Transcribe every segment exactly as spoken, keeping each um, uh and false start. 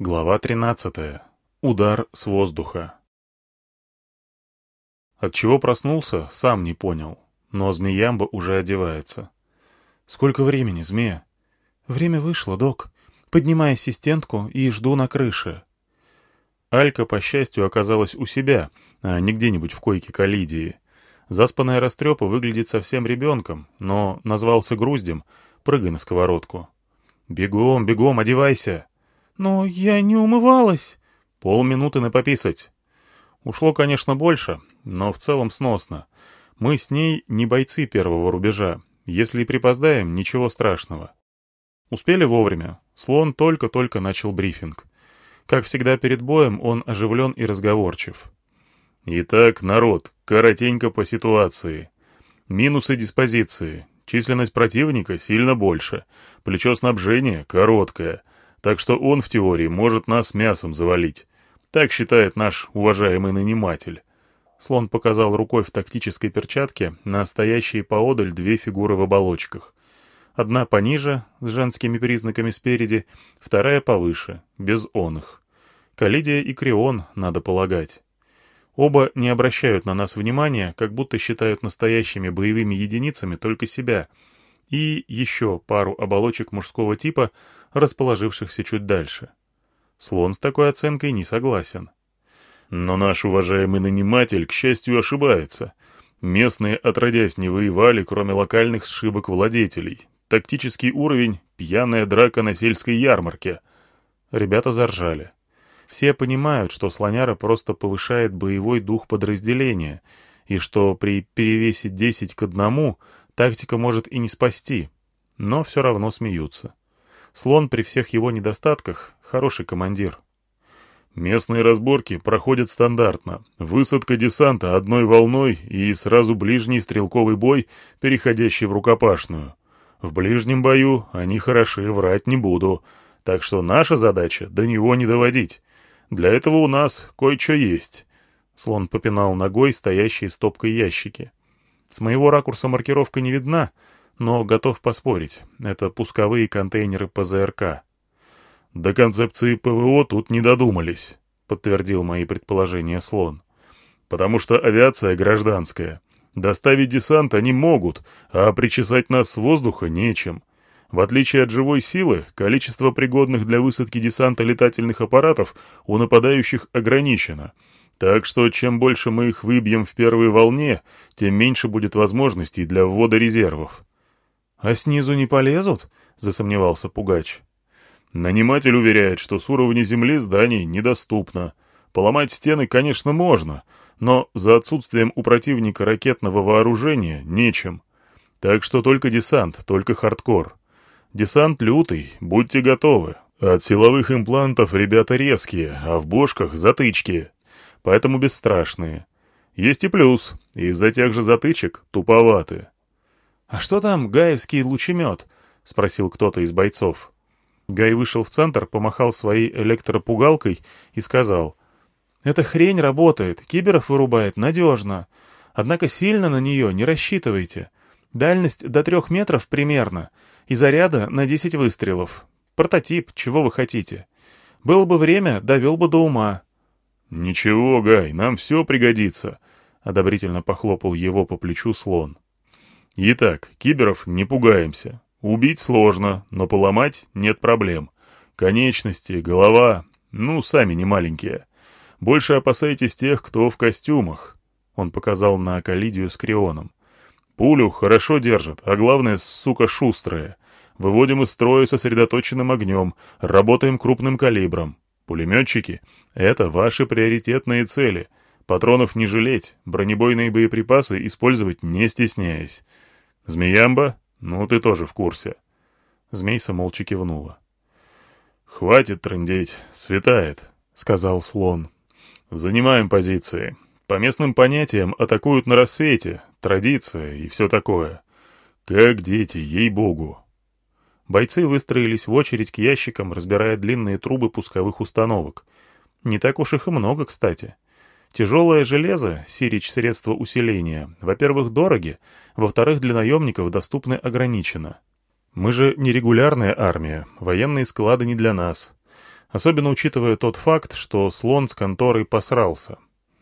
Глава тринадцатая. Удар с воздуха. От чего проснулся, сам не понял, но Змеямба уже одевается. «Сколько времени, Змея?» «Время вышло, док. Поднимай ассистентку и жду на крыше». Алька, по счастью, оказалась у себя, а не где-нибудь в койке Калидии. Заспанная растрепа выглядит совсем ребенком, но назвался груздем. Прыгай на сковородку. «Бегом, бегом, одевайся!» «Но я не умывалась». «Полминуты на пописать». Ушло, конечно, больше, но в целом сносно. Мы с ней не бойцы первого рубежа. Если и припоздаем, ничего страшного. Успели вовремя. Слон только-только начал брифинг. Как всегда перед боем, он оживлен и разговорчив. «Итак, народ, коротенько по ситуации. Минусы диспозиции. Численность противника сильно больше. Плечо снабжения короткое. Так что он в теории может нас мясом завалить. Так считает наш уважаемый наниматель». Слон показал рукой в тактической перчатке на стоящие поодаль две фигуры в оболочках. Одна пониже, с женскими признаками спереди, вторая повыше, без оных. Калидия и Крион, надо полагать. Оба не обращают на нас внимания, как будто считают настоящими боевыми единицами только себя, и еще пару оболочек мужского типа, расположившихся чуть дальше. Слон с такой оценкой не согласен. Но наш уважаемый наниматель, к счастью, ошибается. Местные отродясь не воевали, кроме локальных сшибок владетелей. Тактический уровень — пьяная драка на сельской ярмарке. Ребята заржали. Все понимают, что слоняра просто повышает боевой дух подразделения, и что при перевесе десять к одному тактика может и не спасти, но все равно смеются. Слон при всех его недостатках — хороший командир. Местные разборки проходят стандартно. Высадка десанта одной волной и сразу ближний стрелковый бой, переходящий в рукопашную. В ближнем бою они хороши, врать не буду. Так что наша задача — до него не доводить. Для этого у нас кое-что есть. Слон попинал ногой стоящие стопкой ящики. С моего ракурса маркировка не видна, но готов поспорить. Это пусковые контейнеры ПЗРК. «До концепции ПВО тут не додумались», — подтвердил мои предположения Слон. «Потому что авиация гражданская. Доставить десант они могут, а причесать нас с воздуха нечем. В отличие от живой силы, количество пригодных для высадки десанта летательных аппаратов у нападающих ограничено. Так что чем больше мы их выбьем в первой волне, тем меньше будет возможностей для ввода резервов». «А снизу не полезут?» — засомневался Пугач. «Наниматель уверяет, что с уровня земли зданий недоступно. Поломать стены, конечно, можно, но за отсутствием у противника ракетного вооружения нечем. Так что только десант, только хардкор. Десант лютый, будьте готовы. От силовых имплантов ребята резкие, а в бошках затычки, поэтому бесстрашные. Есть и плюс, из-за тех же затычек туповаты». «А что там гаевский лучемет?» — спросил кто-то из бойцов. Гай вышел в центр, помахал своей электропугалкой и сказал: «Эта хрень работает, киберов вырубает надежно. Однако сильно на нее не рассчитывайте. Дальность до трех метров примерно, и заряда на десять выстрелов. Прототип, чего вы хотите? Было бы время, довел бы до ума». «Ничего, Гай, нам все пригодится», — одобрительно похлопал его по плечу Слон. «Итак, киберов не пугаемся. Убить сложно, но поломать нет проблем. Конечности, голова, ну, сами не маленькие. Больше опасайтесь тех, кто в костюмах». Он показал на Калидию с Крионом. «Пулю хорошо держат, а главное, сука, шустрая. Выводим из строя сосредоточенным огнем, работаем крупным калибром. Пулеметчики — это ваши приоритетные цели. Патронов не жалеть, бронебойные боеприпасы использовать не стесняясь. Змеямба? Ну, ты тоже в курсе». Змейса молча кивнула. «Хватит трындеть, светает», — сказал Слон. «Занимаем позиции. По местным понятиям атакуют на рассвете, традиция и все такое. Как дети, ей-богу». Бойцы выстроились в очередь к ящикам, разбирая длинные трубы пусковых установок. Не так уж их и много, кстати. Тяжелое железо, сирич средства усиления, во-первых, дороги, во-вторых, для наемников доступны ограниченно. Мы же не регулярная армия, военные склады не для нас. Особенно учитывая тот факт, что слон с конторой посрался.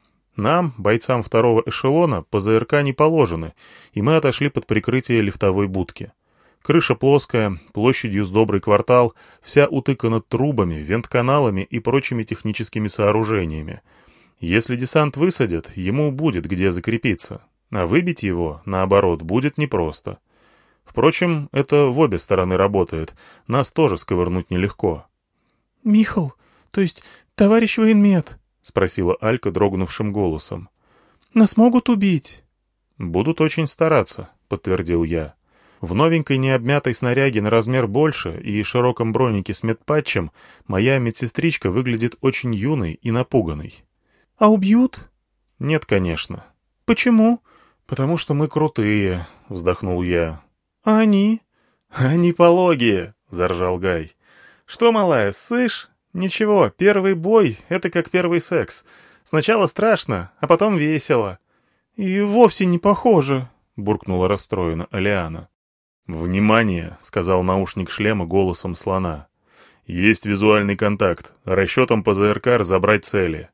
Нам, бойцам второго эшелона, по ЗРК не положены, и мы отошли под прикрытие лифтовой будки. Крыша плоская, площадью с добрый квартал, вся утыкана трубами, вентканалами и прочими техническими сооружениями. Если десант высадят, ему будет где закрепиться, а выбить его, наоборот, будет непросто. Впрочем, это в обе стороны работает, нас тоже сковырнуть нелегко. — Михал, то есть товарищ военмед? — спросила Алька дрогнувшим голосом. — Нас могут убить? — Будут очень стараться, — подтвердил я. В новенькой необмятой снаряге на размер больше и широком бронике с медпатчем моя медсестричка выглядит очень юной и напуганной. — А убьют? — Нет, конечно. — Почему? — Потому что мы крутые, — вздохнул я. — А они? — Они пологие, — заржал Гай. — Что, малая, ссышь? Ничего, первый бой — это как первый секс. Сначала страшно, а потом весело. — И вовсе не похоже, — буркнула расстроена Алиана. «Внимание!» — сказал наушник шлема голосом слона. «Есть визуальный контакт. Расчетом по ЗРК разобрать цели».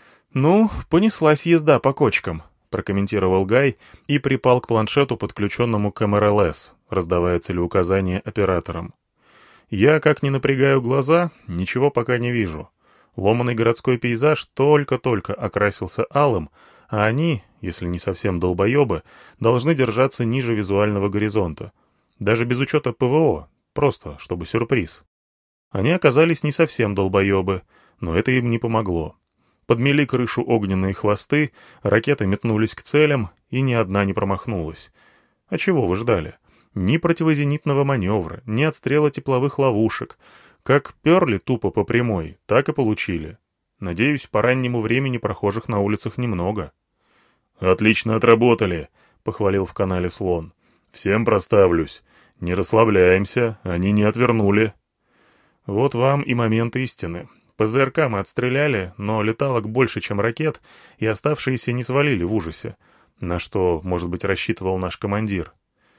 «Ну, понеслась езда по кочкам», — прокомментировал Гай и припал к планшету, подключенному к эм эр эл эс, раздавая целеуказания операторам. «Я, как ни напрягаю глаза, ничего пока не вижу. Ломаный городской пейзаж только-только окрасился алым, а они, если не совсем долбоебы, должны держаться ниже визуального горизонта. Даже без учета ПВО, просто чтобы сюрприз. Они оказались не совсем долбоебы, но это им не помогло. Подмели крышу огненные хвосты, ракеты метнулись к целям, и ни одна не промахнулась. А чего вы ждали? Ни противозенитного маневра, ни отстрела тепловых ловушек. Как перли тупо по прямой, так и получили. Надеюсь, по раннему времени прохожих на улицах немного. «Отлично отработали», — похвалил в канале слон. «Всем проставлюсь. Не расслабляемся, они не отвернули». Вот вам и момент истины. По ЗРК мы отстреляли, но леталок больше, чем ракет, и оставшиеся не свалили в ужасе. На что, может быть, рассчитывал наш командир.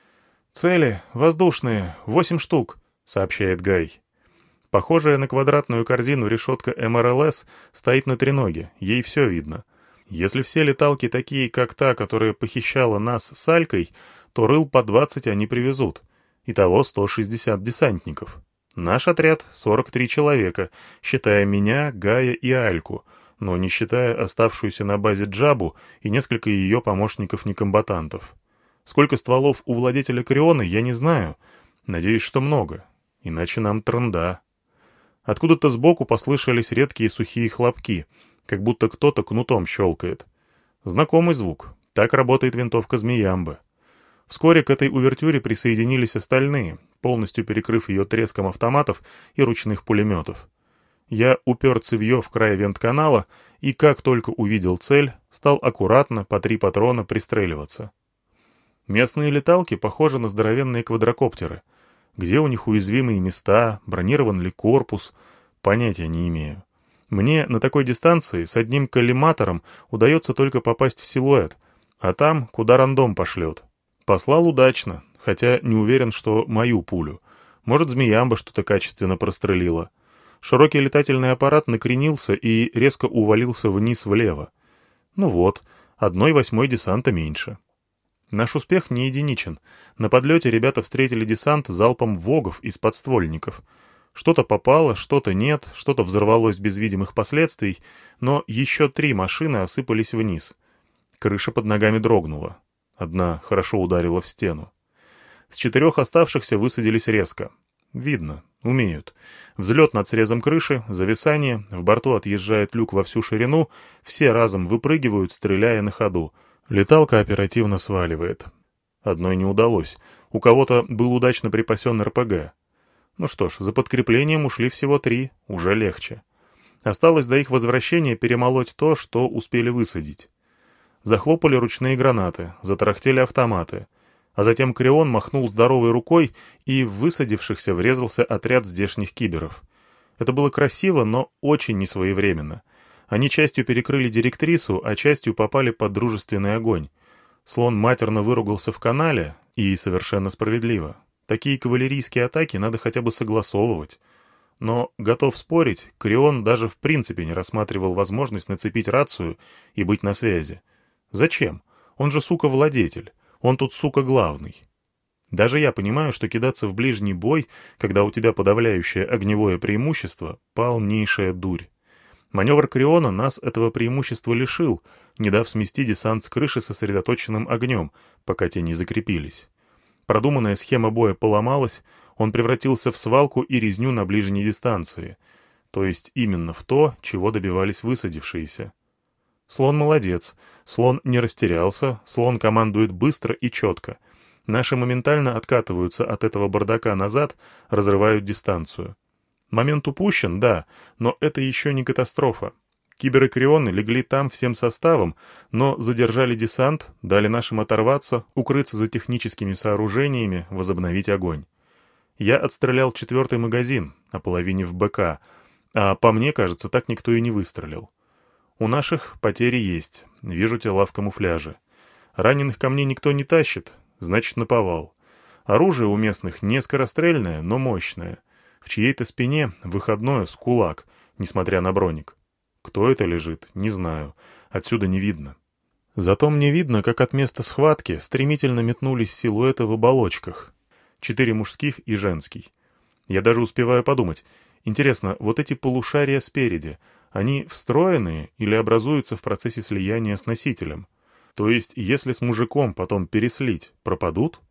«Цели воздушные, восемь штук», — сообщает Гай. Похожая на квадратную корзину решетка эм эр эл эс стоит на треноге, ей все видно. Если все леталки такие, как та, которая похищала нас с Алькой, то рыл по двадцать они привезут. Итого сто шестьдесят десантников. Наш отряд — сорок три человека, считая меня, Гая и Альку, но не считая оставшуюся на базе Джабу и несколько ее помощников-некомбатантов. Сколько стволов у владетеля Криона, я не знаю. Надеюсь, что много. Иначе нам трында. Откуда-то сбоку послышались редкие сухие хлопки, как будто кто-то кнутом щелкает. Знакомый звук. Так работает винтовка Змеямбы. Вскоре к этой увертюре присоединились остальные, полностью перекрыв ее треском автоматов и ручных пулеметов. Я упер цевье в край вентканала и, как только увидел цель, стал аккуратно по три патрона пристреливаться. Местные леталки похожи на здоровенные квадрокоптеры. Где у них уязвимые места, бронирован ли корпус, понятия не имею. Мне на такой дистанции с одним коллиматором удается только попасть в силуэт, а там, куда рандом пошлет. Послал удачно, хотя не уверен, что мою пулю. Может, Змеямба что-то качественно прострелила. Широкий летательный аппарат накренился и резко увалился вниз влево. Ну вот, одной восьмой десанта меньше. Наш успех не единичен. На подлете ребята встретили десант залпом вогов из подствольников. Что-то попало, что-то нет, что-то взорвалось без видимых последствий, но еще три машины осыпались вниз. Крыша под ногами дрогнула. Одна хорошо ударила в стену. С четырех оставшихся высадились резко. Видно, умеют. Взлет над срезом крыши, зависание, в борту отъезжает люк во всю ширину, все разом выпрыгивают, стреляя на ходу. Леталка оперативно сваливает. Одной не удалось. У кого-то был удачно припасен эр пэ гэ. Ну что ж, за подкреплением ушли всего три, уже легче. Осталось до их возвращения перемолоть то, что успели высадить. Захлопали ручные гранаты, затарахтели автоматы. А затем Крион махнул здоровой рукой, и в высадившихся врезался отряд здешних киберов. Это было красиво, но очень несвоевременно. Они частью перекрыли директрису, а частью попали под дружественный огонь. Слон матерно выругался в канале, и совершенно справедливо. Такие кавалерийские атаки надо хотя бы согласовывать. Но, готов спорить, Крион даже в принципе не рассматривал возможность нацепить рацию и быть на связи. Зачем? Он же, сука, владетель. Он тут, сука, главный. Даже я понимаю, что кидаться в ближний бой, когда у тебя подавляющее огневое преимущество, полнейшая дурь. Маневр Криона нас этого преимущества лишил, не дав смести десант с крыши сосредоточенным огнем, пока те не закрепились. Продуманная схема боя поломалась, он превратился в свалку и резню на ближней дистанции, то есть именно в то, чего добивались высадившиеся. Слон молодец, слон не растерялся, слон командует быстро и четко. Наши моментально откатываются от этого бардака назад, разрывают дистанцию. Момент упущен, да, но это еще не катастрофа. Киберы Крионы легли там всем составом, но задержали десант, дали нашим оторваться, укрыться за техническими сооружениями, возобновить огонь. Я отстрелял четвертый магазин, ополовинив БК, а по мне, кажется, так никто и не выстрелил. У наших потери есть, вижу тела в камуфляже. Раненых ко мне никто не тащит, значит, наповал. Оружие у местных не скорострельное, но мощное. В чьей-то спине выходное с кулак, несмотря на броник. Кто это лежит, не знаю. Отсюда не видно. Зато мне видно, как от места схватки стремительно метнулись силуэты в оболочках. Четыре мужских и женский. Я даже успеваю подумать. Интересно, вот эти полушария спереди, они встроенные или образуются в процессе слияния с носителем? То есть, если с мужиком потом переслить, пропадут?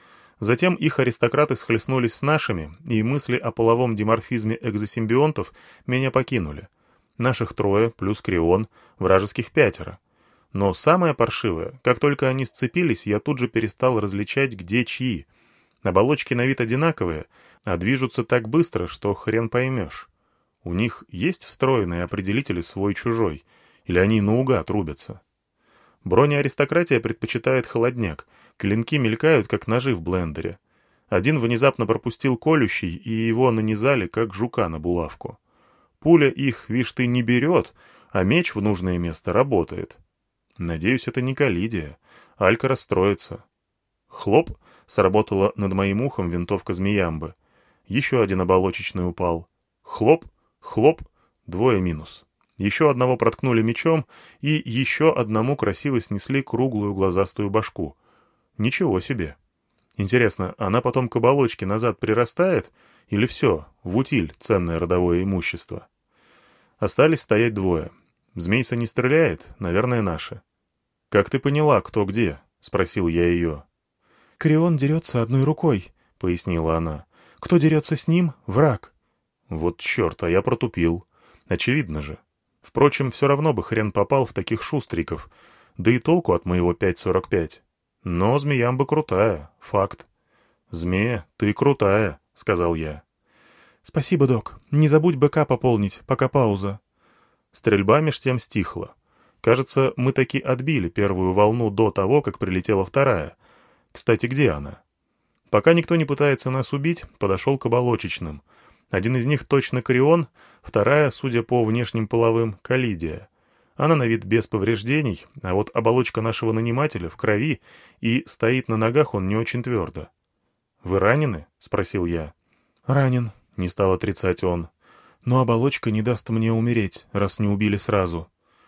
Затем их аристократы схлестнулись с нашими, и мысли о половом диморфизме экзосимбионтов меня покинули. Наших трое, плюс Крион, вражеских пятеро. Но самое паршивое, как только они сцепились, я тут же перестал различать, где чьи. Оболочки на вид одинаковые, а движутся так быстро, что хрен поймешь. У них есть встроенные определители свой-чужой, или они наугад рубятся? Бронеаристократия предпочитает холодняк, клинки мелькают, как ножи в блендере. Один внезапно пропустил колющий, и его нанизали, как жука на булавку. Пуля их, вишь ты, не берет, а меч в нужное место работает. Надеюсь, это не коллидия. Алька расстроится. Хлоп! Сработала над моим ухом винтовка змеямбы. Еще один оболочечный упал. Хлоп! Хлоп! Двое минус. Еще одного проткнули мечом, и еще одному красиво снесли круглую глазастую башку. Ничего себе. Интересно, она потом к оболочке назад прирастает? Или все, в утиль ценное родовое имущество? Остались стоять двое. Змейса не стреляет, наверное, наши. «Как ты поняла, кто где?» — спросил я ее. «Крион дерется одной рукой», — пояснила она. «Кто дерется с ним — враг». Вот черт, а я протупил. Очевидно же. Впрочем, все равно бы хрен попал в таких шустриков. Да и толку от моего пять сорок пять. Но змеямба крутая, факт. «Змея, ты крутая», — сказал я. «Спасибо, док. Не забудь БК пополнить, пока пауза». Стрельба меж тем стихла. Кажется, мы таки отбили первую волну до того, как прилетела вторая. Кстати, где она? Пока никто не пытается нас убить, подошел к оболочечным. Один из них точно Крион, вторая, судя по внешним половым, Коллидия. Она на вид без повреждений, а вот оболочка нашего нанимателя в крови, и стоит на ногах он не очень твердо. «Вы ранены?» — спросил я. «Ранен», — не стал отрицать он. «Но оболочка не даст мне умереть, раз не убили сразу».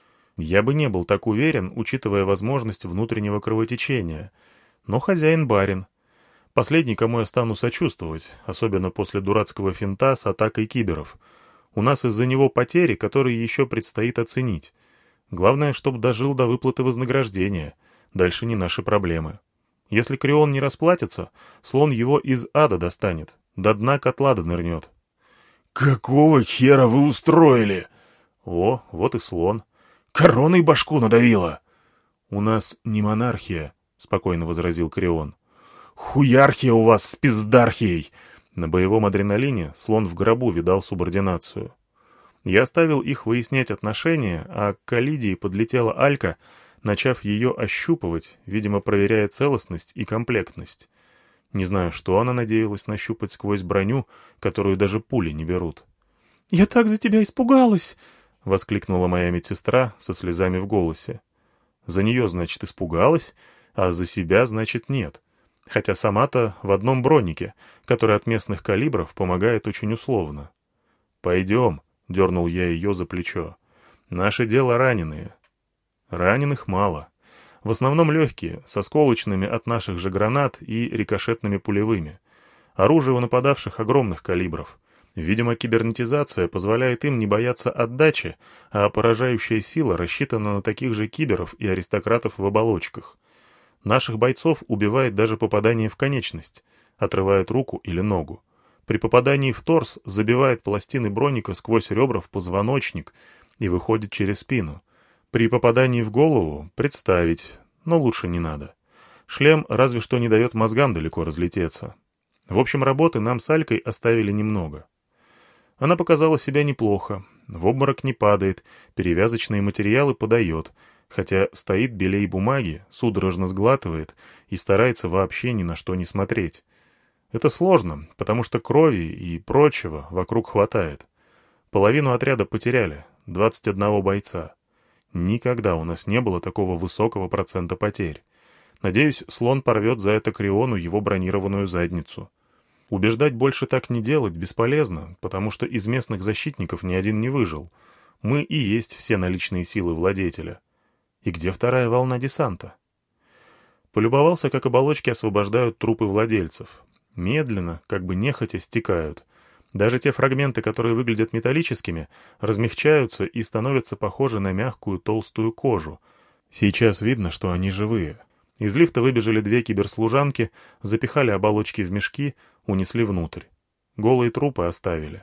Я бы не был так уверен, учитывая возможность внутреннего кровотечения. Но хозяин барин. Последний, кому я стану сочувствовать, особенно после дурацкого финта с атакой киберов. У нас из-за него потери, которые еще предстоит оценить. Главное, чтобы дожил до выплаты вознаграждения. Дальше не наши проблемы. Если Крион не расплатится, слон его из ада достанет, до дна котла нырнет. «Какого хера вы устроили?» О, вот и слон. «Короной башку надавило!» «У нас не монархия», — спокойно возразил Крион. «Хуярхия у вас с пиздархией!» На боевом адреналине слон в гробу видал субординацию. Я оставил их выяснять отношения, а к Коллидии подлетела Алька, начав ее ощупывать, видимо, проверяя целостность и комплектность. Не знаю, что она надеялась нащупать сквозь броню, которую даже пули не берут. «Я так за тебя испугалась!» — воскликнула моя медсестра со слезами в голосе. За нее, значит, испугалась, а за себя, значит, нет. Хотя сама-то в одном бронике, который от местных калибров помогает очень условно. «Пойдем», — дернул я ее за плечо. «Наше дело раненые». Раненых мало. В основном легкие, со сколочными от наших же гранат и рикошетными пулевыми. Оружие у нападавших огромных калибров. Видимо, кибернетизация позволяет им не бояться отдачи, а поражающая сила рассчитана на таких же киберов и аристократов в оболочках. Наших бойцов убивает даже попадание в конечность, отрывает руку или ногу. При попадании в торс забивает пластины броника сквозь ребра в позвоночник и выходит через спину. При попадании в голову представить, но лучше не надо. Шлем разве что не дает мозгам далеко разлететься. В общем, работы нам с Алькой оставили немного. Она показала себя неплохо, в обморок не падает, перевязочные материалы подает, хотя стоит белей бумаги, судорожно сглатывает и старается вообще ни на что не смотреть. Это сложно, потому что крови и прочего вокруг хватает. Половину отряда потеряли, двадцать одного бойца. Никогда у нас не было такого высокого процента потерь. Надеюсь, слон порвет за это Криону его бронированную задницу. Убеждать больше так не делать бесполезно, потому что из местных защитников ни один не выжил. Мы и есть все наличные силы владетеля. И где вторая волна десанта? Полюбовался, как оболочки освобождают трупы владельцев. Медленно, как бы нехотя, стекают. Даже те фрагменты, которые выглядят металлическими, размягчаются и становятся похожи на мягкую толстую кожу. Сейчас видно, что они живые. Из лифта выбежали две киберслужанки, запихали оболочки в мешки, унесли внутрь. Голые трупы оставили.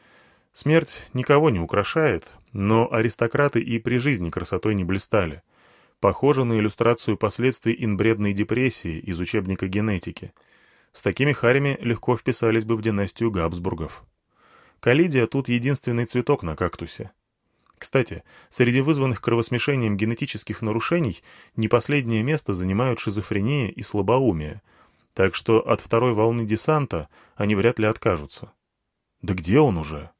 Смерть никого не украшает, но аристократы и при жизни красотой не блистали. Похоже на иллюстрацию последствий инбредной депрессии из учебника генетики. С такими харями легко вписались бы в династию Габсбургов. Калидия тут единственный цветок на кактусе. Кстати, среди вызванных кровосмешением генетических нарушений не последнее место занимают шизофрения и слабоумие, так что от второй волны десанта они вряд ли откажутся. Да где он уже?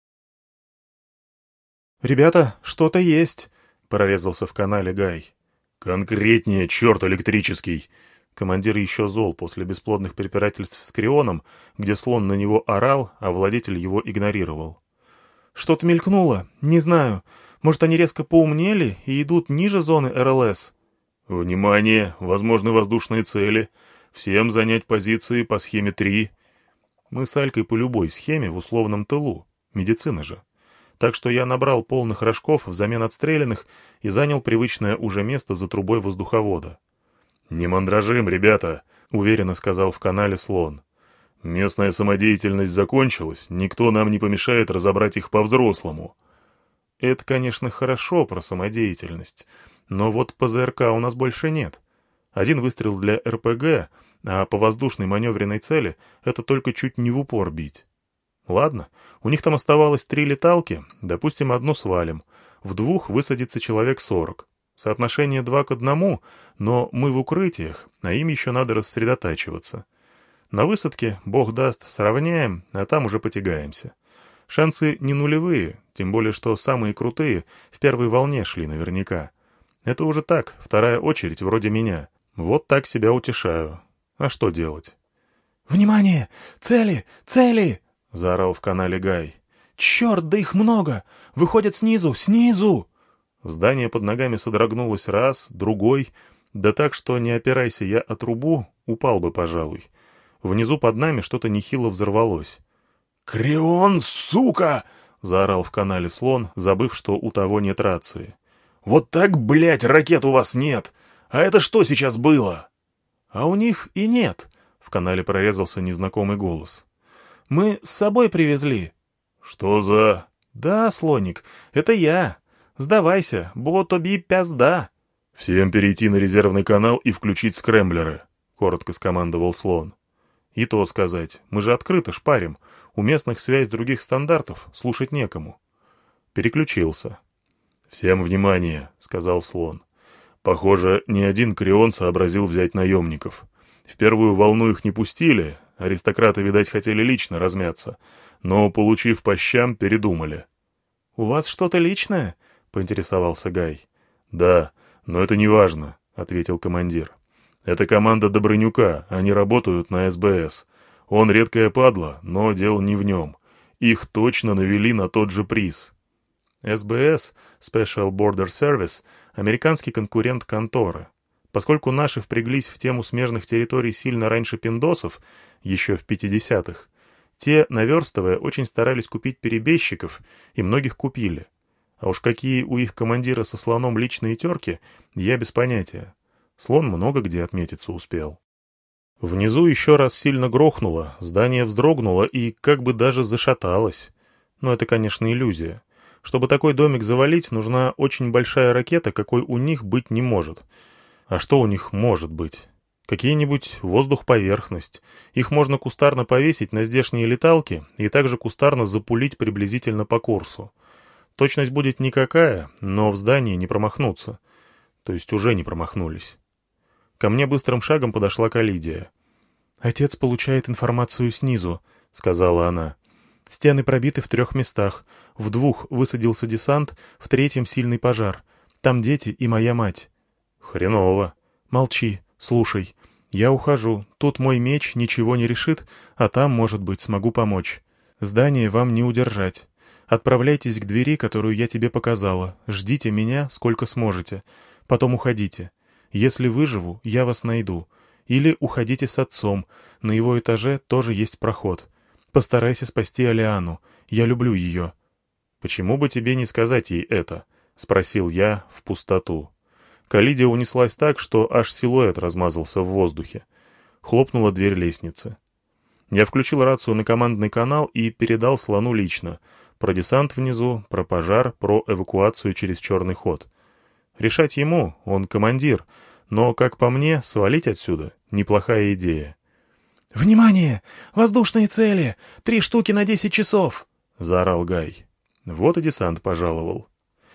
«Ребята, что-то есть!» — прорезался в канале Гай. «Конкретнее, черт электрический!» Командир еще зол после бесплодных препирательств с Крионом, где слон на него орал, а владетель его игнорировал. «Что-то мелькнуло, не знаю. Может, они резко поумнели и идут ниже зоны эр эл эс?» «Внимание! Возможны воздушные цели. Всем занять позиции по схеме три». Мы с Алькой по любой схеме в условном тылу. Медицина же. Так что я набрал полных рожков взамен отстрелянных и занял привычное уже место за трубой воздуховода. «Не мандражим, ребята», — уверенно сказал в канале слон. «Местная самодеятельность закончилась, никто нам не помешает разобрать их по-взрослому». Это, конечно, хорошо про самодеятельность, но вот пэ зэ эр ка у нас больше нет. Один выстрел для эр пэ гэ, а по воздушной маневренной цели это только чуть не в упор бить. Ладно, у них там оставалось три леталки, допустим, одну свалим. В двух высадится человек сорок. Соотношение два к одному, но мы в укрытиях, а им еще надо рассредотачиваться. На высадке, бог даст, сравняем, а там уже потягаемся. Шансы не нулевые, тем более что самые крутые в первой волне шли наверняка. Это уже так, вторая очередь вроде меня. Вот так себя утешаю. А что делать? «Внимание! Цели! Цели!» — заорал в канале Гай. «Черт, да их много! Выходят снизу, снизу!» Здание под ногами содрогнулось раз, другой, да так, что, не опирайся я о трубу, упал бы, пожалуй. Внизу под нами что-то нехило взорвалось. «Крион, сука!» — заорал в канале слон, забыв, что у того нет рации. «Вот так, блядь, ракет у вас нет! А это что сейчас было?» «А у них и нет», — в канале прорезался незнакомый голос. «Мы с собой привезли». «Что за...» «Да, слоник, это я. Сдавайся, бо тобі пизда». «Всем перейти на резервный канал и включить скрэмблеры», — коротко скомандовал слон. «И то сказать, мы же открыто шпарим. У местных связь других стандартов, слушать некому». Переключился. «Всем внимание», — сказал слон. «Похоже, ни один Крион сообразил взять наемников. В первую волну их не пустили, аристократы, видать, хотели лично размяться, но, получив по щам, передумали». «У вас что-то личное?» — поинтересовался Гай. «Да, но это не важно», — ответил командир. «Это команда Добрынюка, они работают на эс бэ эс. Он редкое падла, но дело не в нем. Их точно навели на тот же приз. эс бэ эс, Special Border Service, американский конкурент конторы. Поскольку наши впряглись в тему смежных территорий сильно раньше пиндосов, еще в пятидесятых, те, наверстывая, очень старались купить перебежчиков, и многих купили. А уж какие у их командира со слоном личные терки, я без понятия. Слон много где отметиться успел. Внизу еще раз сильно грохнуло, здание вздрогнуло и как бы даже зашаталось. Но это, конечно, иллюзия. Чтобы такой домик завалить, нужна очень большая ракета, какой у них быть не может. А что у них может быть? Какие-нибудь воздух-поверхность. Их можно кустарно повесить на здешние леталки и также кустарно запулить приблизительно по курсу. Точность будет никакая, но в здании не промахнуться. То есть уже не промахнулись. Ко мне быстрым шагом подошла Калидия. «Отец получает информацию снизу», — сказала она. «Стены пробиты в трех местах. В двух высадился десант, в третьем сильный пожар. Там дети и моя мать». «Хреново». «Молчи, слушай. Я ухожу. Тут мой меч ничего не решит, а там, может быть, смогу помочь. Здание вам не удержать. Отправляйтесь к двери, которую я тебе показала. Ждите меня, сколько сможете. Потом уходите. Если выживу, я вас найду. Или уходите с отцом. На его этаже тоже есть проход. Постарайся спасти Алиану. Я люблю ее». «Почему бы тебе не сказать ей это?» — спросил я в пустоту. Калидия унеслась так, что аж силуэт размазался в воздухе. Хлопнула дверь лестницы. Я включил рацию на командный канал и передал слону лично. Про десант внизу, про пожар, про эвакуацию через черный ход. Решать ему, он командир, но, как по мне, свалить отсюда — неплохая идея. «Внимание! Воздушные цели! Три штуки на десять часов!» — заорал Гай. Вот и десант пожаловал.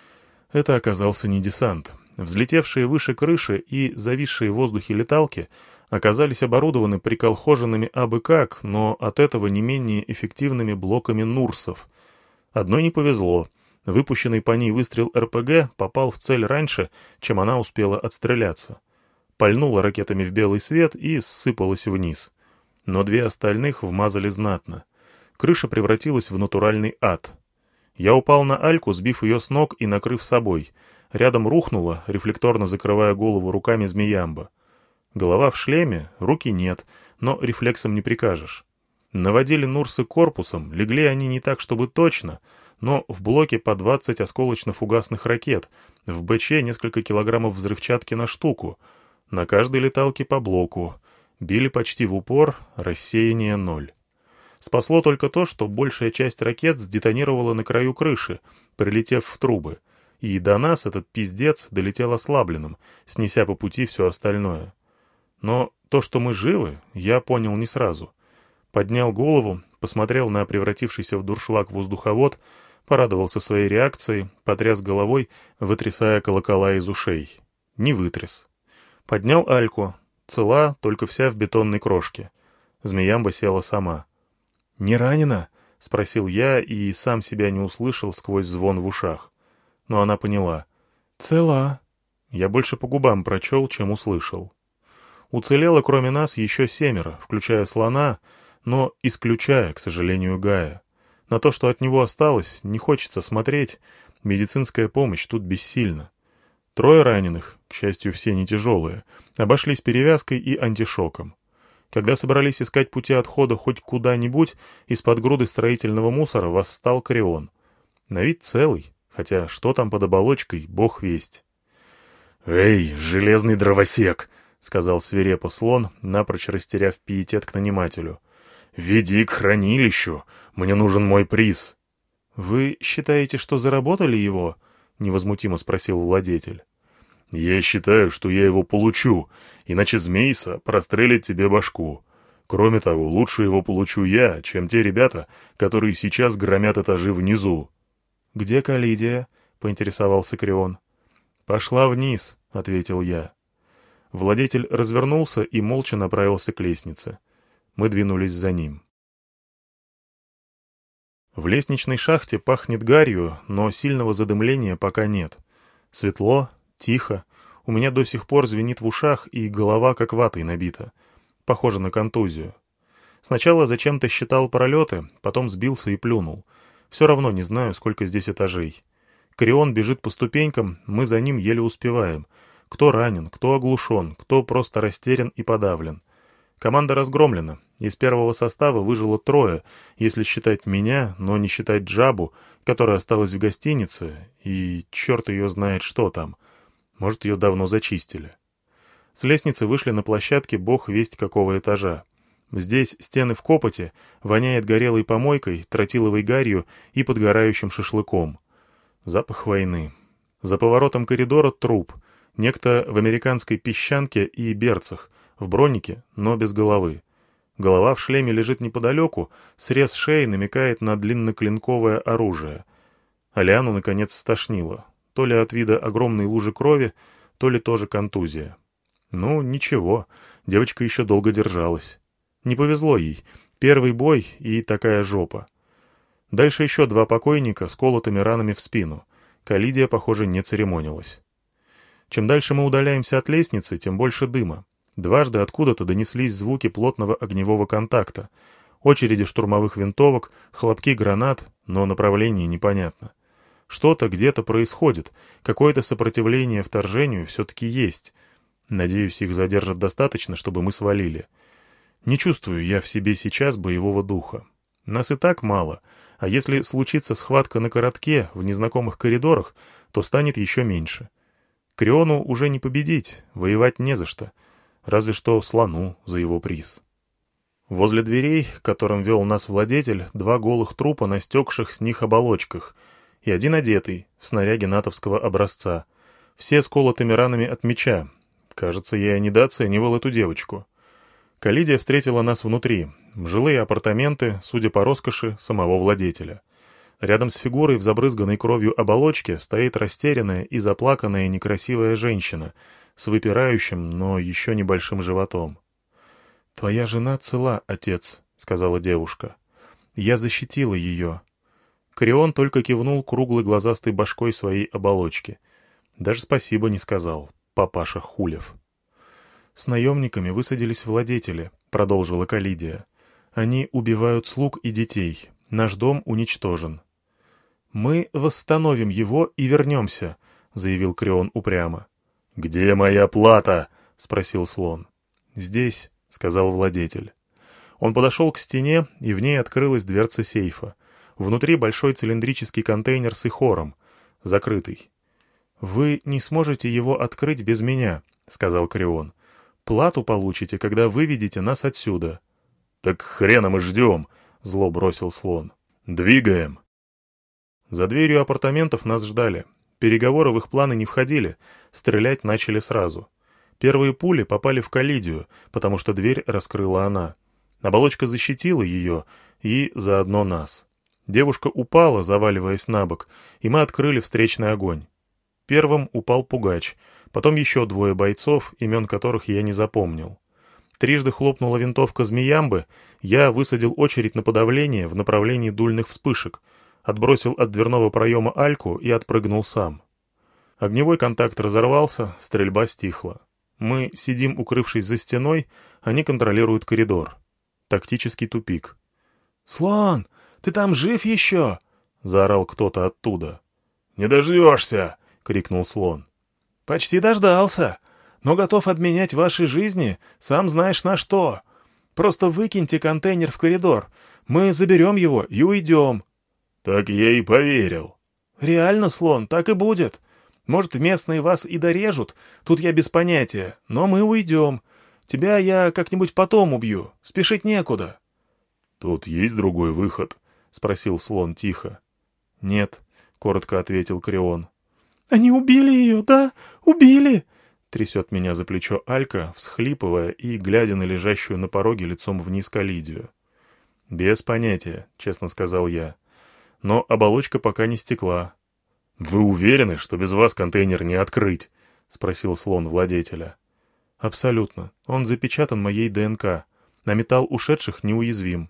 Это оказался не десант. Взлетевшие выше крыши и зависшие в воздухе леталки оказались оборудованы приколхоженными абы как, но от этого не менее эффективными блоками Нурсов. Одной не повезло. Выпущенный по ней выстрел эр пэ гэ попал в цель раньше, чем она успела отстреляться. Пальнула ракетами в белый свет и ссыпалась вниз. Но две остальных вмазали знатно. Крыша превратилась в натуральный ад. Я упал на Альку, сбив ее с ног и накрыв собой. Рядом рухнула, рефлекторно закрывая голову руками змеямба. Голова в шлеме, руки нет, но рефлексом не прикажешь. Наводили Нурсы корпусом, легли они не так, чтобы точно, но в блоке по двадцать осколочно-фугасных ракет, в бэ че несколько килограммов взрывчатки на штуку, на каждой леталке по блоку. Били почти в упор, рассеяние ноль. Спасло только то, что большая часть ракет сдетонировала на краю крыши, прилетев в трубы, и до нас этот пиздец долетел ослабленным, снеся по пути все остальное. Но то, что мы живы, я понял не сразу. Поднял голову, посмотрел на превратившийся в дуршлаг воздуховод, порадовался своей реакцией, потряс головой, вытрясая колокола из ушей. Не вытряс. Поднял Альку. Цела, только вся в бетонной крошке. Змеямба села сама. «Не ранена?» — спросил я и сам себя не услышал сквозь звон в ушах. Но она поняла. «Цела». Я больше по губам прочел, чем услышал. Уцелело кроме нас еще семеро, включая слона, но исключая, к сожалению, Гая. На то, что от него осталось, не хочется смотреть. Медицинская помощь тут бессильна. Трое раненых, к счастью, все не тяжелые, обошлись перевязкой и антишоком. Когда собрались искать пути отхода хоть куда-нибудь, из-под груды строительного мусора восстал Крион. На вид целый, хотя что там под оболочкой, бог весть. «Эй, железный дровосек!» — сказал свирепо слон, напрочь растеряв пиетет к нанимателю. «Веди к хранилищу, мне нужен мой приз». «Вы считаете, что заработали его?» — невозмутимо спросил владетель. «Я считаю, что я его получу, иначе Змейса прострелит тебе башку. Кроме того, лучше его получу я, чем те ребята, которые сейчас громят этажи внизу». «Где Калидия?» — поинтересовался Крион. «Пошла вниз», — ответил я. Владетель развернулся и молча направился к лестнице. Мы двинулись за ним. В лестничной шахте пахнет гарью, но сильного задымления пока нет. Светло, тихо. У меня до сих пор звенит в ушах, и голова как ватой набита. Похоже на контузию. Сначала зачем-то считал пролеты, потом сбился и плюнул. Все равно не знаю, сколько здесь этажей. Корион бежит по ступенькам, мы за ним еле успеваем. Кто ранен, кто оглушен, кто просто растерян и подавлен. Команда разгромлена. Из первого состава выжило трое, если считать меня, но не считать Джабу, которая осталась в гостинице, и черт ее знает что там. Может, ее давно зачистили. С лестницы вышли на площадке бог весть какого этажа. Здесь стены в копоте, воняет горелой помойкой, тротиловой гарью и подгорающим шашлыком. Запах войны. За поворотом коридора труп. Некто в американской песчанке и берцах, в бронике, но без головы. Голова в шлеме лежит неподалеку, срез шеи намекает на длинноклинковое оружие. Алиану, наконец, стошнило. То ли от вида огромной лужи крови, то ли тоже контузия. Ну, ничего, девочка еще долго держалась. Не повезло ей. Первый бой и такая жопа. Дальше еще два покойника с колотыми ранами в спину. Калидия, похоже, не церемонилась. Чем дальше мы удаляемся от лестницы, тем больше дыма. Дважды откуда-то донеслись звуки плотного огневого контакта. Очереди штурмовых винтовок, хлопки гранат, но направление непонятно. Что-то где-то происходит, какое-то сопротивление вторжению все-таки есть. Надеюсь, их задержат достаточно, чтобы мы свалили. Не чувствую я в себе сейчас боевого духа. Нас и так мало, а если случится схватка на коротке в незнакомых коридорах, то станет еще меньше. Криону уже не победить, воевать не за что. Разве что слону за его приз. Возле дверей, к которым вел нас владетель, два голых трупа на стекших с них оболочках, и один одетый, в снаряге натовского образца. Все с колотыми ранами от меча. Кажется, я недооценивал эту девочку. Калидия встретила нас внутри. Жилые апартаменты, судя по роскоши, самого владетеля. Рядом с фигурой в забрызганной кровью оболочке стоит растерянная и заплаканная некрасивая женщина с выпирающим, но еще небольшим животом. «Твоя жена цела, отец», — сказала девушка. «Я защитила ее». Корион только кивнул круглой глазастой башкой своей оболочки. Даже спасибо не сказал, папаша Хулев. «С наемниками высадились владетели», — продолжила Калидия. «Они убивают слуг и детей. Наш дом уничтожен». «Мы восстановим его и вернемся», — заявил Крион упрямо. «Где моя плата?» — спросил слон. «Здесь», — сказал владетель. Он подошел к стене, и в ней открылась дверца сейфа. Внутри большой цилиндрический контейнер с ихором, закрытый. «Вы не сможете его открыть без меня», — сказал Крион. «Плату получите, когда выведете нас отсюда». «Так хрена мы ждем», — зло бросил слон. «Двигаем». За дверью апартаментов нас ждали. Переговоры в их планы не входили, стрелять начали сразу. Первые пули попали в Калидию, потому что дверь раскрыла она. Оболочка защитила ее и заодно нас. Девушка упала, заваливаясь на бок, и мы открыли встречный огонь. Первым упал пугач, потом еще двое бойцов, имен которых я не запомнил. Трижды хлопнула винтовка змеямбы, я высадил очередь на подавление в направлении дульных вспышек, отбросил от дверного проема Альку и отпрыгнул сам. Огневой контакт разорвался, стрельба стихла. Мы сидим, укрывшись за стеной, они контролируют коридор. Тактический тупик. «Слон, ты там жив еще?» — заорал кто-то оттуда. «Не дождешься!» — крикнул слон. «Почти дождался, но готов обменять ваши жизни, сам знаешь на что. Просто выкиньте контейнер в коридор, мы заберем его и уйдем». «Так я и поверил». «Реально, слон, так и будет. Может, местные вас и дорежут, тут я без понятия, но мы уйдем. Тебя я как-нибудь потом убью, спешить некуда». «Тут есть другой выход?» — спросил слон тихо. «Нет», — коротко ответил Крион. «Они убили ее, да? Убили!» Трясет меня за плечо Алька, всхлипывая и глядя на лежащую на пороге лицом вниз Калидию. «Без понятия», — честно сказал я. «Но оболочка пока не стекла». «Вы уверены, что без вас контейнер не открыть?» — спросил слон владетеля. «Абсолютно. Он запечатан моей ДНК. А металл ушедших неуязвим».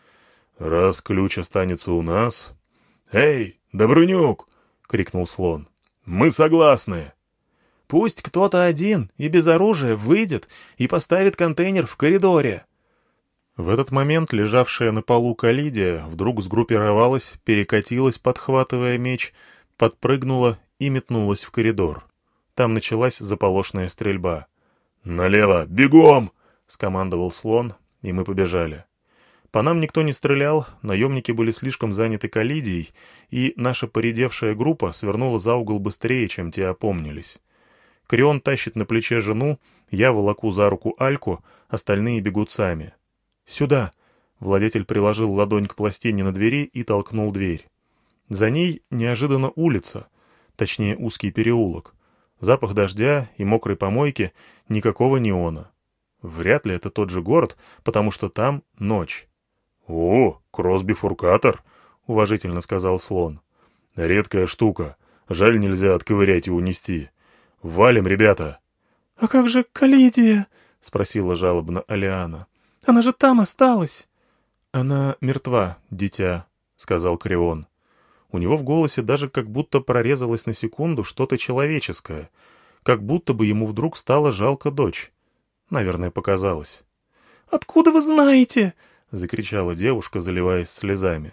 «Раз ключ останется у нас...» «Эй, Добрынюк!» — крикнул слон. «Мы согласны!» «Пусть кто-то один и без оружия выйдет и поставит контейнер в коридоре». В этот момент лежавшая на полу Калидия вдруг сгруппировалась, перекатилась, подхватывая меч, подпрыгнула и метнулась в коридор. Там началась заполошная стрельба. «Налево! Бегом!» — скомандовал слон, и мы побежали. По нам никто не стрелял, наемники были слишком заняты Калидией, и наша поредевшая группа свернула за угол быстрее, чем те опомнились. Крион тащит на плече жену, я волоку за руку Альку, остальные бегут сами. «Сюда!» — владетель приложил ладонь к пластине на двери и толкнул дверь. За ней неожиданно улица, точнее узкий переулок. Запах дождя и мокрой помойки, никакого неона. Вряд ли это тот же город, потому что там ночь. «О, кросс-бифуркатор», — уважительно сказал слон. «Редкая штука. Жаль, нельзя отковырять и унести. Валим, ребята!» «А как же Калидия?» — спросила жалобно Алиана. «Она же там осталась». «Она мертва, дитя», — сказал Крион. У него в голосе даже как будто прорезалось на секунду что-то человеческое, как будто бы ему вдруг стало жалко дочь. Наверное, показалось. «Откуда вы знаете?» — закричала девушка, заливаясь слезами.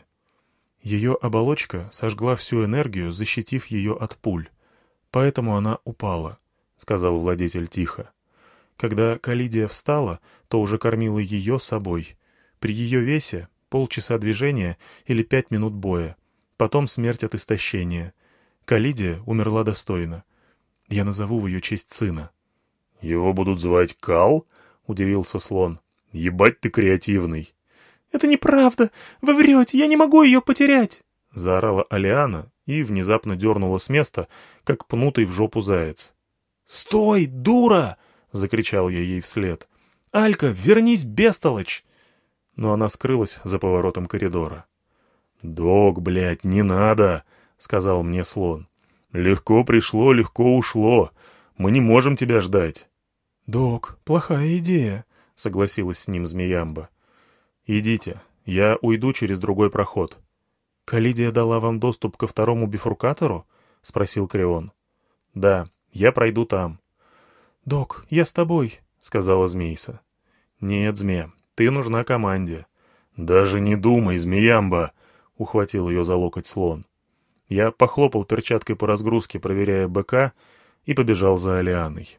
Ее оболочка сожгла всю энергию, защитив ее от пуль. Поэтому она упала, — сказал владетель тихо. Когда Калидия встала, то уже кормила ее собой. При ее весе полчаса движения или пять минут боя. Потом смерть от истощения. Калидия умерла достойно. Я назову в ее честь сына. — Его будут звать Кал? — удивился слон. — Ебать ты креативный. — Это неправда! Вы врете! Я не могу ее потерять! — заорала Алиана и внезапно дернула с места, как пнутый в жопу заяц. — Стой, дура! — закричал я ей вслед. — Алька, вернись, бестолочь! Но она скрылась за поворотом коридора. «Док, блядь, не надо!» — сказал мне слон. «Легко пришло, легко ушло. Мы не можем тебя ждать». «Док, плохая идея», — согласилась с ним Змеямба. «Идите, я уйду через другой проход». «Калидия дала вам доступ ко второму бифуркатору?» — спросил Крион. «Да, я пройду там». «Док, я с тобой», — сказала Змейса. «Нет, Змея, ты нужна команде». «Даже не думай, Змеямба!» — ухватил ее за локоть слон. Я похлопал перчаткой по разгрузке, проверяя БК, и побежал за Алианой.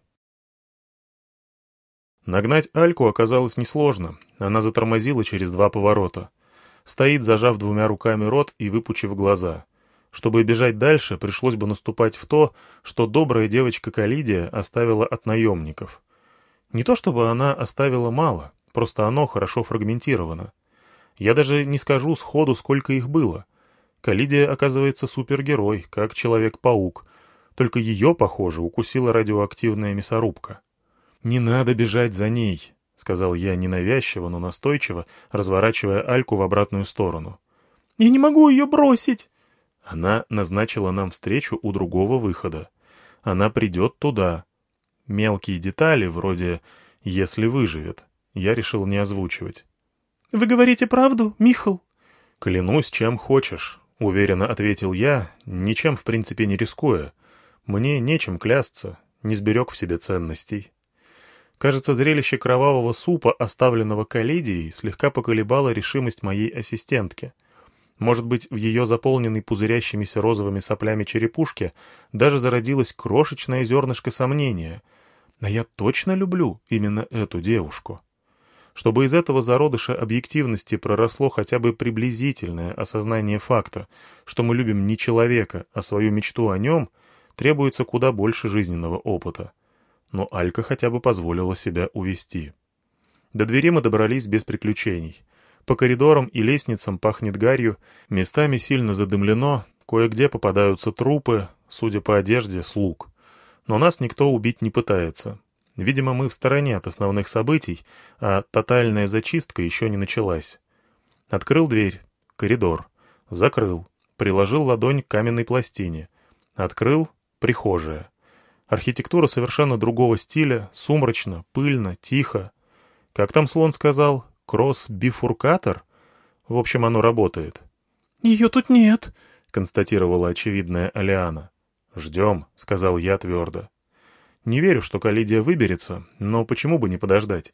Нагнать Альку оказалось несложно, она затормозила через два поворота. Стоит, зажав двумя руками рот и выпучив глаза. Чтобы бежать дальше, пришлось бы наступать в то, что добрая девочка Калидия оставила от наемников. Не то чтобы она оставила мало, просто оно хорошо фрагментировано. Я даже не скажу сходу, сколько их было. Калидия, оказывается, супергерой, как Человек-паук. Только ее, похоже, укусила радиоактивная мясорубка. «Не надо бежать за ней», — сказал я ненавязчиво, но настойчиво, разворачивая Альку в обратную сторону. «Я не могу ее бросить!» Она назначила нам встречу у другого выхода. Она придет туда. Мелкие детали, вроде «если выживет», я решил не озвучивать. «Вы говорите правду, Михал?» «Клянусь, чем хочешь», — уверенно ответил я, ничем в принципе не рискуя. Мне нечем клясться, не сберег в себе ценностей. Кажется, зрелище кровавого супа, оставленного Калидией, слегка поколебало решимость моей ассистентки. Может быть, в ее заполненной пузырящимися розовыми соплями черепушке даже зародилось крошечное зернышко сомнения. А я точно люблю именно эту девушку. Чтобы из этого зародыша объективности проросло хотя бы приблизительное осознание факта, что мы любим не человека, а свою мечту о нем, требуется куда больше жизненного опыта. Но Алька хотя бы позволила себя увести. До двери мы добрались без приключений. По коридорам и лестницам пахнет гарью, местами сильно задымлено, кое-где попадаются трупы, судя по одежде, слуг. Но нас никто убить не пытается. Видимо, мы в стороне от основных событий, а тотальная зачистка еще не началась. Открыл дверь. Коридор. Закрыл. Приложил ладонь к каменной пластине. Открыл. Прихожая. Архитектура совершенно другого стиля, сумрачно, пыльно, тихо. Как там слон сказал? Кросс-бифуркатор? В общем, оно работает. «Ее тут нет», — констатировала очевидная Алиана. «Ждем», — сказал я твердо. Не верю, что Калидия выберется, но почему бы не подождать?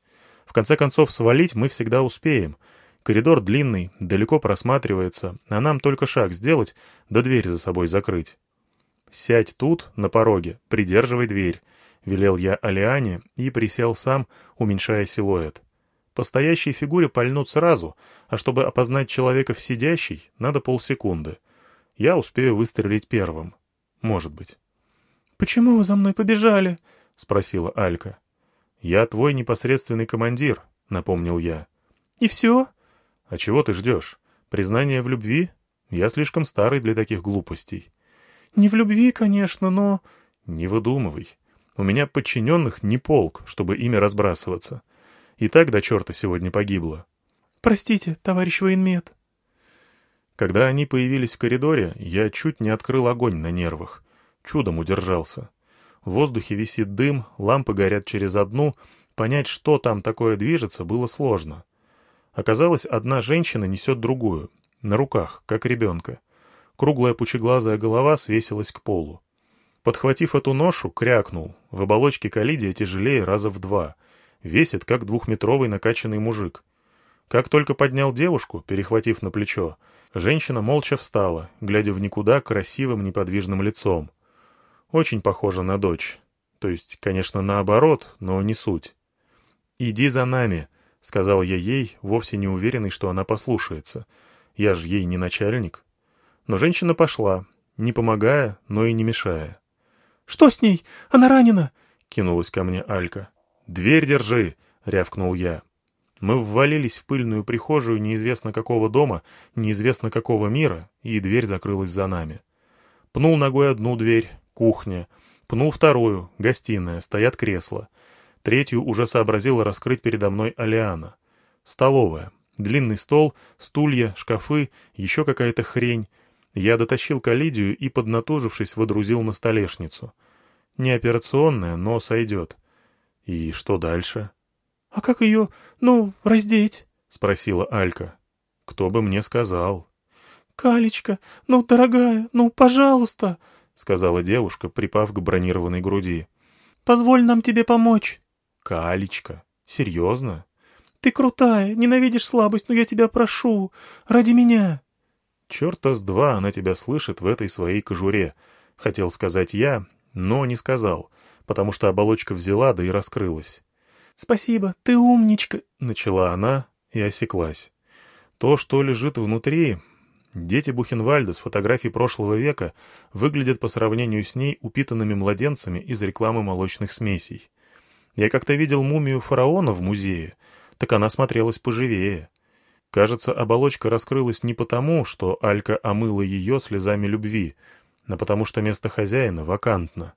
В конце концов, свалить мы всегда успеем. Коридор длинный, далеко просматривается, а нам только шаг сделать, да дверь за собой закрыть. «Сядь тут, на пороге, придерживай дверь», — велел я Алиане и присел сам, уменьшая силуэт. По стоящей фигуре пальнут сразу, а чтобы опознать человека в сидящей, надо полсекунды. Я успею выстрелить первым. Может быть. «Почему вы за мной побежали?» — спросила Алька. «Я твой непосредственный командир», — напомнил я. «И все?» «А чего ты ждешь? Признание в любви? Я слишком старый для таких глупостей». «Не в любви, конечно, но...» «Не выдумывай. У меня подчиненных не полк, чтобы ими разбрасываться. И так до черта сегодня погибло». «Простите, товарищ военмед». Когда они появились в коридоре, я чуть не открыл огонь на нервах. Чудом удержался. В воздухе висит дым, лампы горят через одну. Понять, что там такое движется, было сложно. Оказалось, одна женщина несет другую. На руках, как ребенка. Круглая пучеглазая голова свесилась к полу. Подхватив эту ношу, крякнул. В оболочке Калидия тяжелее раза в два. Весит, как двухметровый накачанный мужик. Как только поднял девушку, перехватив на плечо, женщина молча встала, глядя в никуда красивым неподвижным лицом. Очень похожа на дочь. То есть, конечно, наоборот, но не суть. «Иди за нами», — сказал я ей, вовсе не уверенный, что она послушается. Я же ей не начальник. Но женщина пошла, не помогая, но и не мешая. «Что с ней? Она ранена!» — кинулась ко мне Алька. «Дверь держи!» — рявкнул я. Мы ввалились в пыльную прихожую неизвестно какого дома, неизвестно какого мира, и дверь закрылась за нами. Пнул ногой одну дверь — кухня. Пнул вторую — гостиная, стоят кресла. Третью уже сообразила раскрыть передо мной Алиана. Столовая. Длинный стол, стулья, шкафы, еще какая-то хрень. Я дотащил Калидию и, поднатужившись, водрузил на столешницу. Не операционная, но сойдет. И что дальше? — А как ее, ну, раздеть? — спросила Алька. — Кто бы мне сказал? — Калечка, ну, дорогая, ну, пожалуйста, — сказала девушка, припав к бронированной груди. — Позволь нам тебе помочь. — Калечка, серьезно? — Ты крутая, ненавидишь слабость, но я тебя прошу, ради меня. — Черта с два она тебя слышит в этой своей кожуре, — хотел сказать я, но не сказал, потому что оболочка взяла, да и раскрылась. — Спасибо, ты умничка, — начала она и осеклась. То, что лежит внутри... Дети Бухенвальда с фотографий прошлого века выглядят по сравнению с ней упитанными младенцами из рекламы молочных смесей. Я как-то видел мумию фараона в музее, так она смотрелась поживее. Кажется, оболочка раскрылась не потому, что Алька омыла ее слезами любви, а потому что место хозяина вакантно.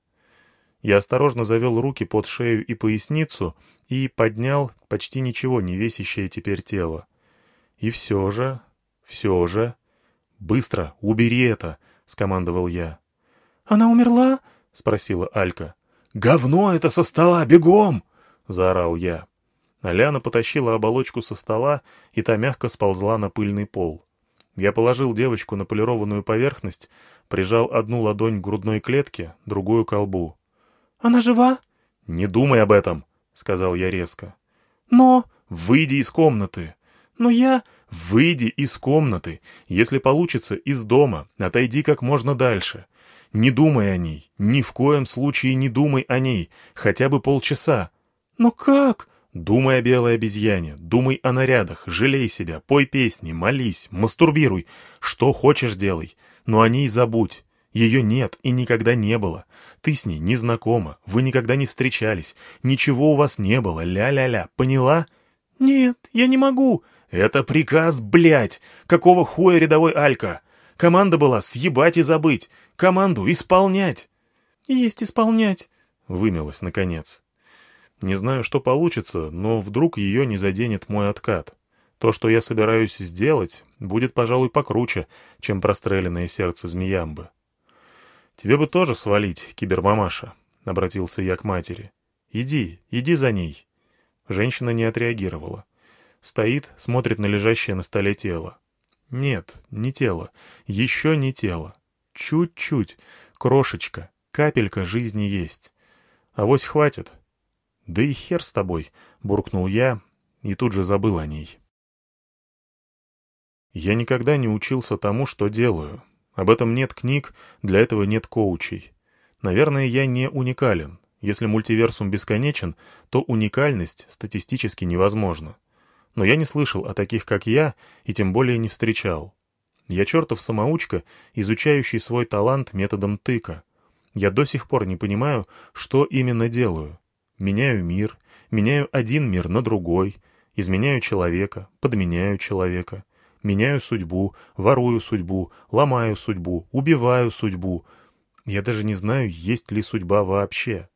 Я осторожно завел руки под шею и поясницу и поднял почти ничего не весящее теперь тело. И все же, все же... «Быстро, убери это!» — скомандовал я. «Она умерла?» — спросила Алька. «Говно это со стола! Бегом!» — заорал я. Аляна потащила оболочку со стола, и та мягко сползла на пыльный пол. Я положил девочку на полированную поверхность, прижал одну ладонь к грудной клетке, другую к лбу. «Она жива?» «Не думай об этом!» — сказал я резко. «Но...» «Выйди из комнаты!» «Но я...» «Выйди из комнаты. Если получится, из дома. Отойди как можно дальше. Не думай о ней. Ни в коем случае не думай о ней. Хотя бы полчаса». «Но как?» «Думай о белой обезьяне. Думай о нарядах. Жалей себя. Пой песни. Молись. Мастурбируй. Что хочешь делай. Но о ней забудь. Ее нет и никогда не было. Ты с ней не знакома. Вы никогда не встречались. Ничего у вас не было. Ля-ля-ля. Поняла?» «Нет, я не могу». «Это приказ, блядь! Какого хуя рядовой Алька? Команда была съебать и забыть. Команду исполнять!» «Есть исполнять!» — вымялась наконец. Не знаю, что получится, но вдруг ее не заденет мой откат. То, что я собираюсь сделать, будет, пожалуй, покруче, чем простреленное сердце змеямбы. «Тебе бы тоже свалить, кибермамаша», — обратился я к матери. «Иди, иди за ней». Женщина не отреагировала. Стоит, смотрит на лежащее на столе тело. Нет, не тело. Еще не тело. Чуть-чуть, крошечка, капелька жизни есть. Авось хватит. Да и хер с тобой, буркнул я и тут же забыл о ней. Я никогда не учился тому, что делаю. Об этом нет книг, для этого нет коучей. Наверное, я не уникален. Если мультиверсум бесконечен, то уникальность статистически невозможна. Но я не слышал о таких, как я, и тем более не встречал. Я чертов самоучка, изучающий свой талант методом тыка. Я до сих пор не понимаю, что именно делаю. Меняю мир, меняю один мир на другой, изменяю человека, подменяю человека, меняю судьбу, ворую судьбу, ломаю судьбу, убиваю судьбу. Я даже не знаю, есть ли судьба вообще.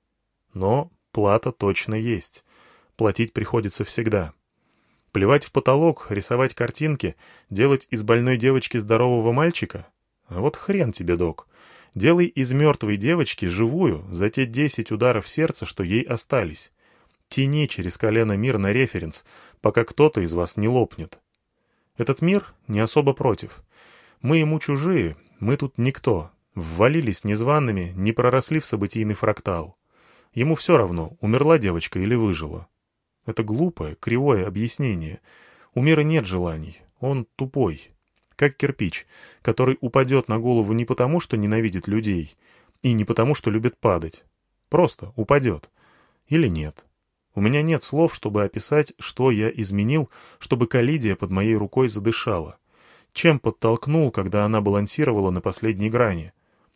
Но плата точно есть. Платить приходится всегда. Плевать в потолок, рисовать картинки, делать из больной девочки здорового мальчика? А вот хрен тебе, док. Делай из мертвой девочки живую за те десять ударов сердца, что ей остались. Тяни через колено мир на референс, пока кто-то из вас не лопнет. Этот мир не особо против. Мы ему чужие, мы тут никто. Ввалились незваными, не проросли в событийный фрактал. Ему все равно, умерла девочка или выжила. Это глупое, кривое объяснение. У мира нет желаний, он тупой. Как кирпич, который упадет на голову не потому, что ненавидит людей, и не потому, что любит падать. Просто упадет. Или нет. У меня нет слов, чтобы описать, что я изменил, чтобы Калидия под моей рукой задышала. Чем подтолкнул, когда она балансировала на последней грани.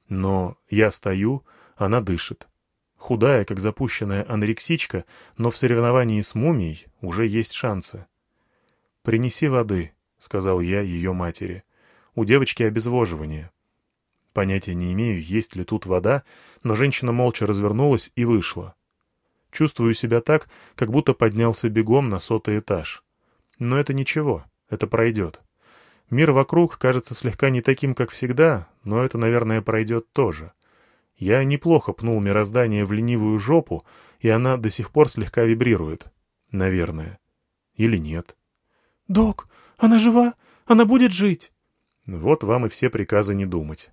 Но я стою, она дышит. Худая, как запущенная анорексичка, но в соревновании с мумией уже есть шансы. «Принеси воды», — сказал я ее матери. «У девочки обезвоживание». Понятия не имею, есть ли тут вода, но женщина молча развернулась и вышла. Чувствую себя так, как будто поднялся бегом на сотый этаж. Но это ничего, это пройдет. Мир вокруг кажется слегка не таким, как всегда, но это, наверное, пройдет тоже. Я неплохо пнул мироздание в ленивую жопу, и она до сих пор слегка вибрирует. Наверное. Или нет. «Док, она жива? Она будет жить?» Вот вам и все приказы не думать.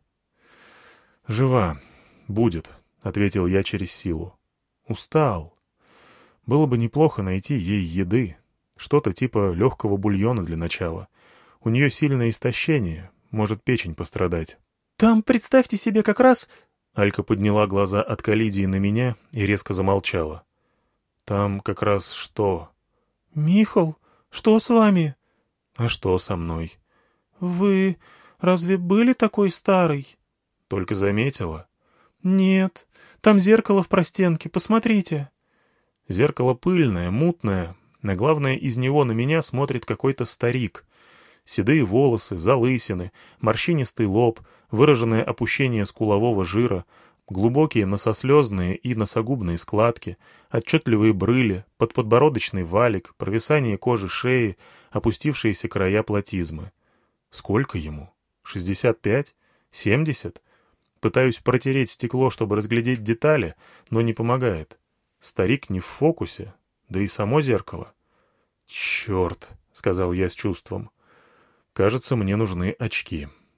«Жива. Будет», — ответил я через силу. «Устал. Было бы неплохо найти ей еды. Что-то типа легкого бульона для начала. У нее сильное истощение, может печень пострадать». «Там, представьте себе, как раз...» Алька подняла глаза от Калидии на меня и резко замолчала. «Там как раз что?» «Михал, что с вами?» «А что со мной?» «Вы разве были такой старый?» «Только заметила?» «Нет, там зеркало в простенке, посмотрите». Зеркало пыльное, мутное, а главное, из него на меня смотрит какой-то старик. Седые волосы, залысины, морщинистый лоб, выраженное опущение скулового жира, глубокие носослезные и носогубные складки, отчетливые брыли, подподбородочный валик, провисание кожи шеи, опустившиеся края платизмы. Сколько ему? Шестьдесят пять? Семьдесят? Пытаюсь протереть стекло, чтобы разглядеть детали, но не помогает. Старик не в фокусе, да и само зеркало. «Черт!» — сказал я с чувством. «Кажется, мне нужны очки».